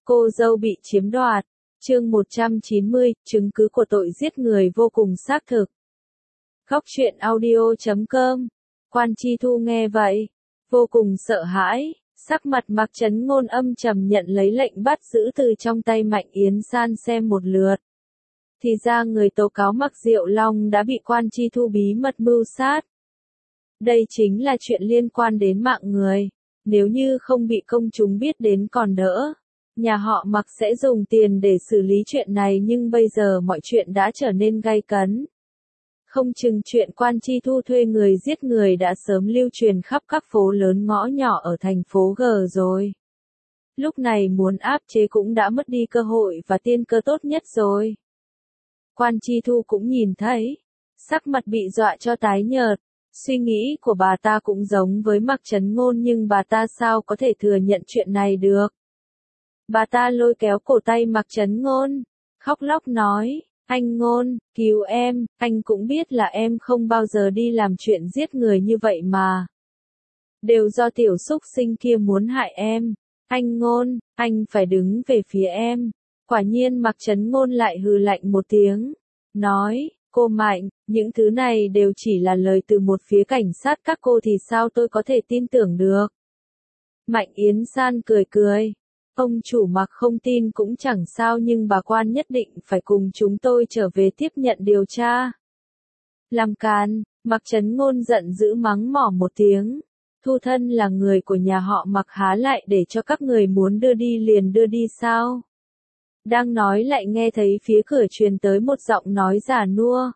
Cô dâu bị chiếm đoạt. Chương 190, chứng cứ của tội giết người vô cùng xác thực. Góc truyện audio.com. Quan Chi Thu nghe vậy, vô cùng sợ hãi, sắc mặt Mạc Chấn Ngôn âm trầm nhận lấy lệnh bắt giữ từ trong tay Mạnh Yến San xem một lượt. Thì ra người tố cáo Mạc Diệu Long đã bị Quan Chi Thu bí mật mưu sát. Đây chính là chuyện liên quan đến mạng người, nếu như không bị công chúng biết đến còn đỡ. Nhà họ Mạc sẽ dùng tiền để xử lý chuyện này, nhưng bây giờ mọi chuyện đã trở nên gay cấn. Không chừng chuyện Quan Chi Thu thuê người giết người đã sớm lưu truyền khắp các phố lớn ngõ nhỏ ở thành phố G rồi. Lúc này muốn áp chế cũng đã mất đi cơ hội và tiên cơ tốt nhất rồi. Quan Chi Thu cũng nhìn thấy, sắc mặt bị dọa cho tái nhợt. Suy nghĩ của bà ta cũng giống với Mạc Chấn Ngôn, nhưng bà ta sao có thể thừa nhận chuyện này được. Bà ta lôi kéo cổ tay Mạc Chấn Ngôn, khóc lóc nói, anh Ngôn, cứu em, anh cũng biết là em không bao giờ đi làm chuyện giết người như vậy mà. Đều do tiểu xúc sinh kia muốn hại em. Anh Ngôn, anh phải đứng về phía em. Quả nhiên Mạc Chấn Ngôn lại hừ lạnh một tiếng, nói, cô Mạnh, những thứ này đều chỉ là lời từ một phía cảnh sát các cô thì sao tôi có thể tin tưởng được. Mạnh Yến San cười cười. Ông chủ Mạc không tin cũng chẳng sao, nhưng bà Quan nhất định phải cùng chúng tôi trở về tiếp nhận điều tra. Làm càn, Mạc Chấn Ngôn giận dữ mắng mỏ một tiếng. Thu thân là người của nhà họ Mạc, há lại để cho các người muốn đưa đi liền đưa đi sao? Đang nói lại nghe thấy phía cửa truyền tới một giọng nói già nua.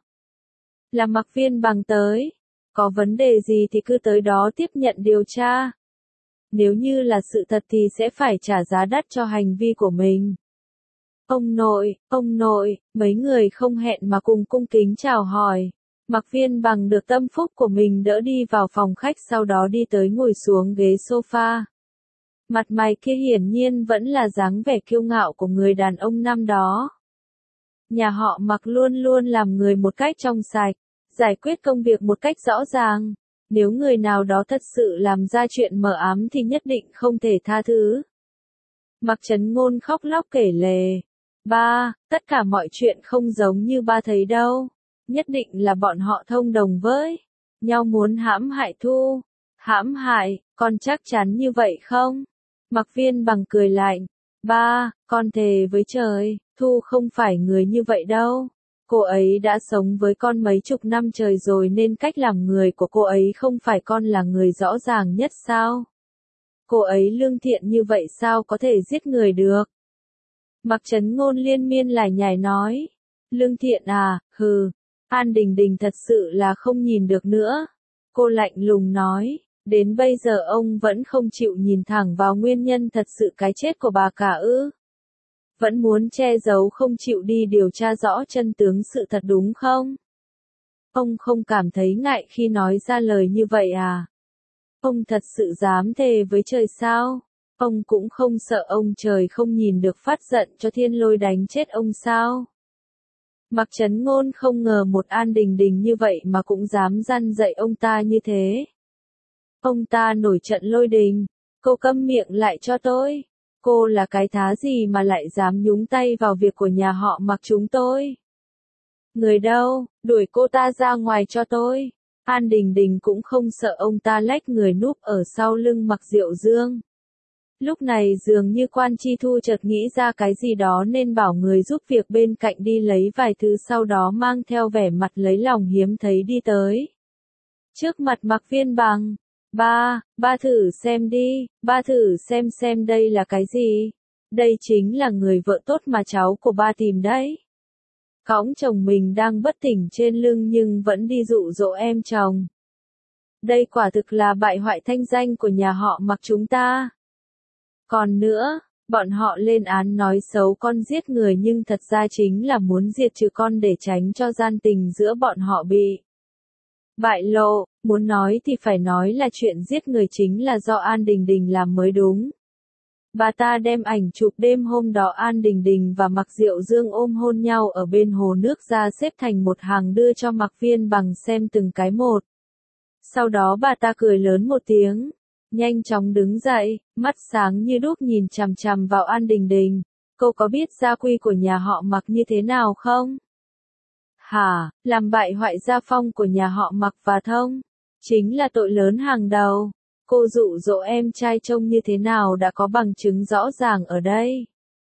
Là Mạc Viên Bằng tới. Có vấn đề gì thì cứ tới đó tiếp nhận điều tra. Nếu như là sự thật thì sẽ phải trả giá đắt cho hành vi của mình. Ông nội, mấy người không hẹn mà cùng cung kính chào hỏi. Mạc Viên Bằng được tâm phúc của mình đỡ đi vào phòng khách, sau đó đi tới ngồi xuống ghế sofa. Mặt mày kia hiển nhiên vẫn là dáng vẻ kiêu ngạo của người đàn ông năm đó. Nhà họ Mạc luôn luôn làm người một cách trong sạch, giải quyết công việc một cách rõ ràng. Nếu người nào đó thật sự làm ra chuyện mờ ám thì nhất định không thể tha thứ. Mạc Chấn Ngôn khóc lóc kể lể. Ba, tất cả mọi chuyện không giống như ba thấy đâu. Nhất định là bọn họ thông đồng với nhau muốn hãm hại Thu. Hãm hại, con chắc chắn như vậy không? Mạc Viên Bằng cười lạnh. Ba, con thề với trời, Thu không phải người như vậy đâu. Cô ấy đã sống với con mấy chục năm trời rồi nên cách làm người của cô ấy không phải con là người rõ ràng nhất sao? Cô ấy lương thiện như vậy sao có thể giết người được? Mạc Chấn Ngôn liên miên lải nhải nói. Lương thiện à, hừ. An Đình Đình thật sự là không nhìn được nữa. Cô lạnh lùng nói. Đến bây giờ ông vẫn không chịu nhìn thẳng vào nguyên nhân thật sự cái chết của bà cả ư? Vẫn muốn che giấu không chịu đi điều tra rõ chân tướng sự thật đúng không? Ông không cảm thấy ngại khi nói ra lời như vậy à? Ông thật sự dám thề với trời sao? Ông cũng không sợ ông trời không nhìn được phát giận cho thiên lôi đánh chết ông sao? Mạc Chấn Ngôn không ngờ một An Đình Đình như vậy mà cũng dám răn dạy ông ta như thế. Ông ta nổi trận lôi đình. Cô câm miệng lại cho tôi. Cô là cái thá gì mà lại dám nhúng tay vào việc của nhà họ Mạc chúng tôi? Người đâu, đuổi cô ta ra ngoài cho tôi. An Đình Đình cũng không sợ ông ta lách người núp ở sau lưng Mạc Diệu Dương. Lúc này dường như Quan Chi Thu chợt nghĩ ra cái gì đó nên bảo người giúp việc bên cạnh đi lấy vài thứ, sau đó mang theo vẻ mặt lấy lòng hiếm thấy đi tới. Trước mặt Mạc Viên Bằng. Ba thử xem đi, ba thử xem đây là cái gì. Đây chính là người vợ tốt mà cháu của ba tìm đấy. Cõng chồng mình đang bất tỉnh trên lưng nhưng vẫn đi dụ dỗ em chồng. Đây quả thực là bại hoại thanh danh của nhà họ Mạc chúng ta. Còn nữa, bọn họ lên án nói xấu con giết người nhưng thật ra chính là muốn diệt trừ con để tránh cho gian tình giữa bọn họ bị bại lộ. Muốn nói thì phải nói là chuyện giết người chính là do An Đình Đình làm mới đúng. Bà ta đem ảnh chụp đêm hôm đó An Đình Đình và Mạc Diệu Dương ôm hôn nhau ở bên hồ nước ra xếp thành một hàng đưa cho Mạc Viên Bằng xem từng cái một. Sau đó bà ta cười lớn một tiếng. nhanh chóng đứng dậy, mắt sáng như đuốc nhìn chằm chằm vào An Đình Đình. Cô có biết gia quy của nhà họ Mạc như thế nào không? Hả, làm bại hoại gia phong của nhà họ Mạc và Thông, chính là tội lớn hàng đầu. Cô dụ dỗ em trai trông như thế nào đã có bằng chứng rõ ràng ở đây.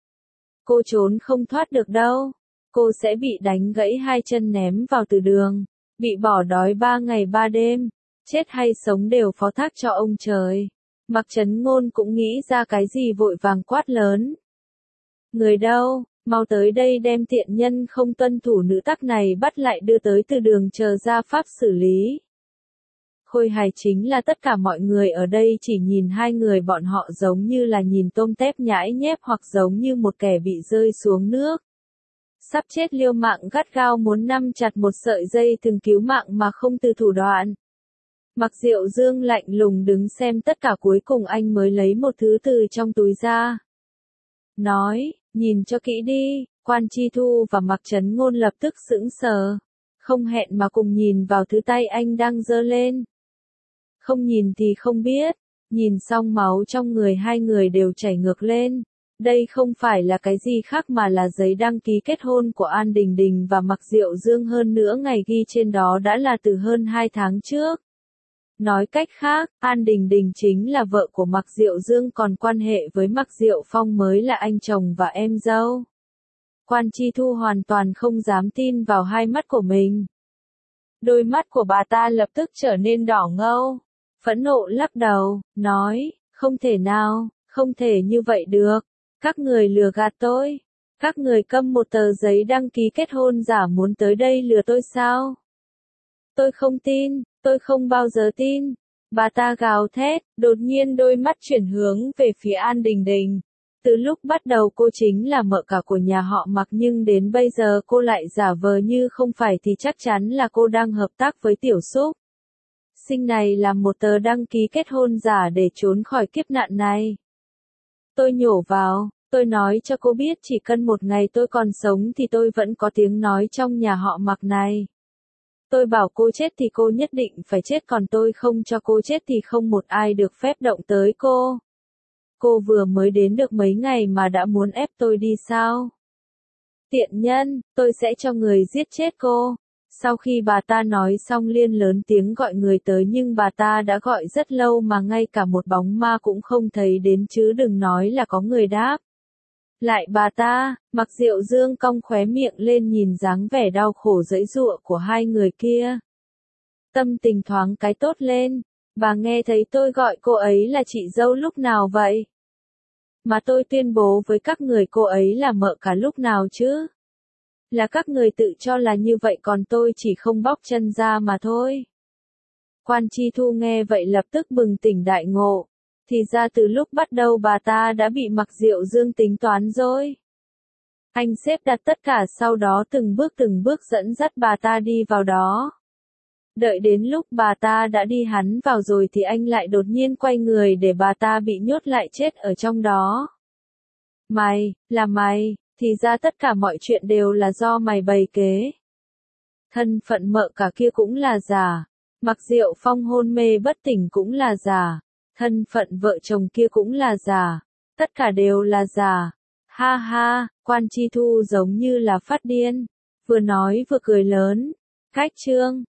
Cô trốn không thoát được đâu. Cô sẽ bị đánh gãy hai chân ném vào từ đường, bị bỏ đói 3 ngày 3 đêm, chết hay sống đều phó thác cho ông trời. Mạc Chấn Ngôn cũng nghĩ ra cái gì vội vàng quát lớn. Người đâu, mau tới đây đem tiện nhân không tuân thủ nữ tắc này bắt lại đưa tới từ đường chờ ra pháp xử lý. Khôi hài chính là tất cả mọi người ở đây chỉ nhìn hai người bọn họ giống như là nhìn tôm tép nhãi nhép hoặc giống như một kẻ bị rơi xuống nước. Sắp chết liêu mạng gắt gao muốn nắm chặt một sợi dây thừng cứu mạng mà không từ thủ đoạn. Mạc Diệu Dương lạnh lùng đứng xem tất cả, cuối cùng anh mới lấy một thứ từ trong túi ra. Nói, nhìn cho kỹ đi. Quan Chi Thu và Mạc Chấn Ngôn lập tức sững sờ, không hẹn mà cùng nhìn vào thứ tay anh đang giơ lên. Không nhìn thì không biết, nhìn xong máu trong người hai người đều chảy ngược lên. Đây không phải là cái gì khác mà là giấy đăng ký kết hôn của An Đình Đình và Mạc Diệu Dương, hơn nữa ngày ghi trên đó đã là từ hơn 2 tháng trước. Nói cách khác, An Đình Đình chính là vợ của Mạc Diệu Dương, còn quan hệ với Mạc Diệu Phong mới là anh chồng và em dâu. Quan Chi Thu hoàn toàn không dám tin vào hai mắt của mình. Đôi mắt của bà ta lập tức trở nên đỏ ngầu, phẫn nộ lắc đầu, nói, không thể nào, không thể như vậy được. Các người lừa gạt tôi. Các người cầm một tờ giấy đăng ký kết hôn giả muốn tới đây lừa tôi sao? Tôi không tin, tôi không bao giờ tin. Bà ta gào thét, đột nhiên đôi mắt chuyển hướng về phía An Đình Đình. Từ lúc bắt đầu cô chính là mợ cả của nhà họ Mạc, nhưng đến bây giờ cô lại giả vờ như không phải thì chắc chắn là cô đang hợp tác với Tiểu Súc. Sinh này là một tờ đăng ký kết hôn giả để trốn khỏi kiếp nạn này. Tôi nhổ vào, tôi nói cho cô biết chỉ cần một ngày tôi còn sống thì tôi vẫn có tiếng nói trong nhà họ Mạc này. Tôi bảo cô chết thì cô nhất định phải chết, còn tôi không cho cô chết thì không một ai được phép động tới cô. Cô vừa mới đến được mấy ngày mà đã muốn ép tôi đi sao? Tiện nhân, tôi sẽ cho người giết chết cô. Sau khi bà ta nói xong liền lớn tiếng gọi người tới, nhưng bà ta đã gọi rất lâu mà ngay cả một bóng ma cũng không thấy đến, chứ đừng nói là có người đáp lại bà ta. Mạc Diệu Dương cong khóe miệng lên nhìn dáng vẻ đau khổ giãy giụa của hai người kia. Tâm tình thoáng cái tốt lên. Bà nghe thấy tôi gọi cô ấy là chị dâu lúc nào vậy? Mà tôi tuyên bố với các người cô ấy là mợ cả lúc nào chứ? Là các người tự cho là như vậy, còn tôi chỉ không bóc chân ra mà thôi. Quan Chi Thu nghe vậy lập tức bừng tỉnh đại ngộ. Thì ra từ lúc bắt đầu bà ta đã bị Mạc Diệu Dương tính toán rồi. Anh xếp đặt tất cả, sau đó từng bước dẫn dắt bà ta đi vào đó. Đợi đến lúc bà ta đã đi hắn vào rồi thì anh lại đột nhiên quay người để bà ta bị nhốt lại chết ở trong đó. Mày, là mày, thì ra tất cả mọi chuyện đều là do mày bày kế. Thân phận mợ cả kia cũng là giả. Mạc Diệu Phong hôn mê bất tỉnh cũng là giả. Thân phận vợ chồng kia cũng là giả. Tất cả đều là giả. Ha ha, Quan Chi Thu giống như là phát điên. Vừa nói vừa cười lớn. Cách chương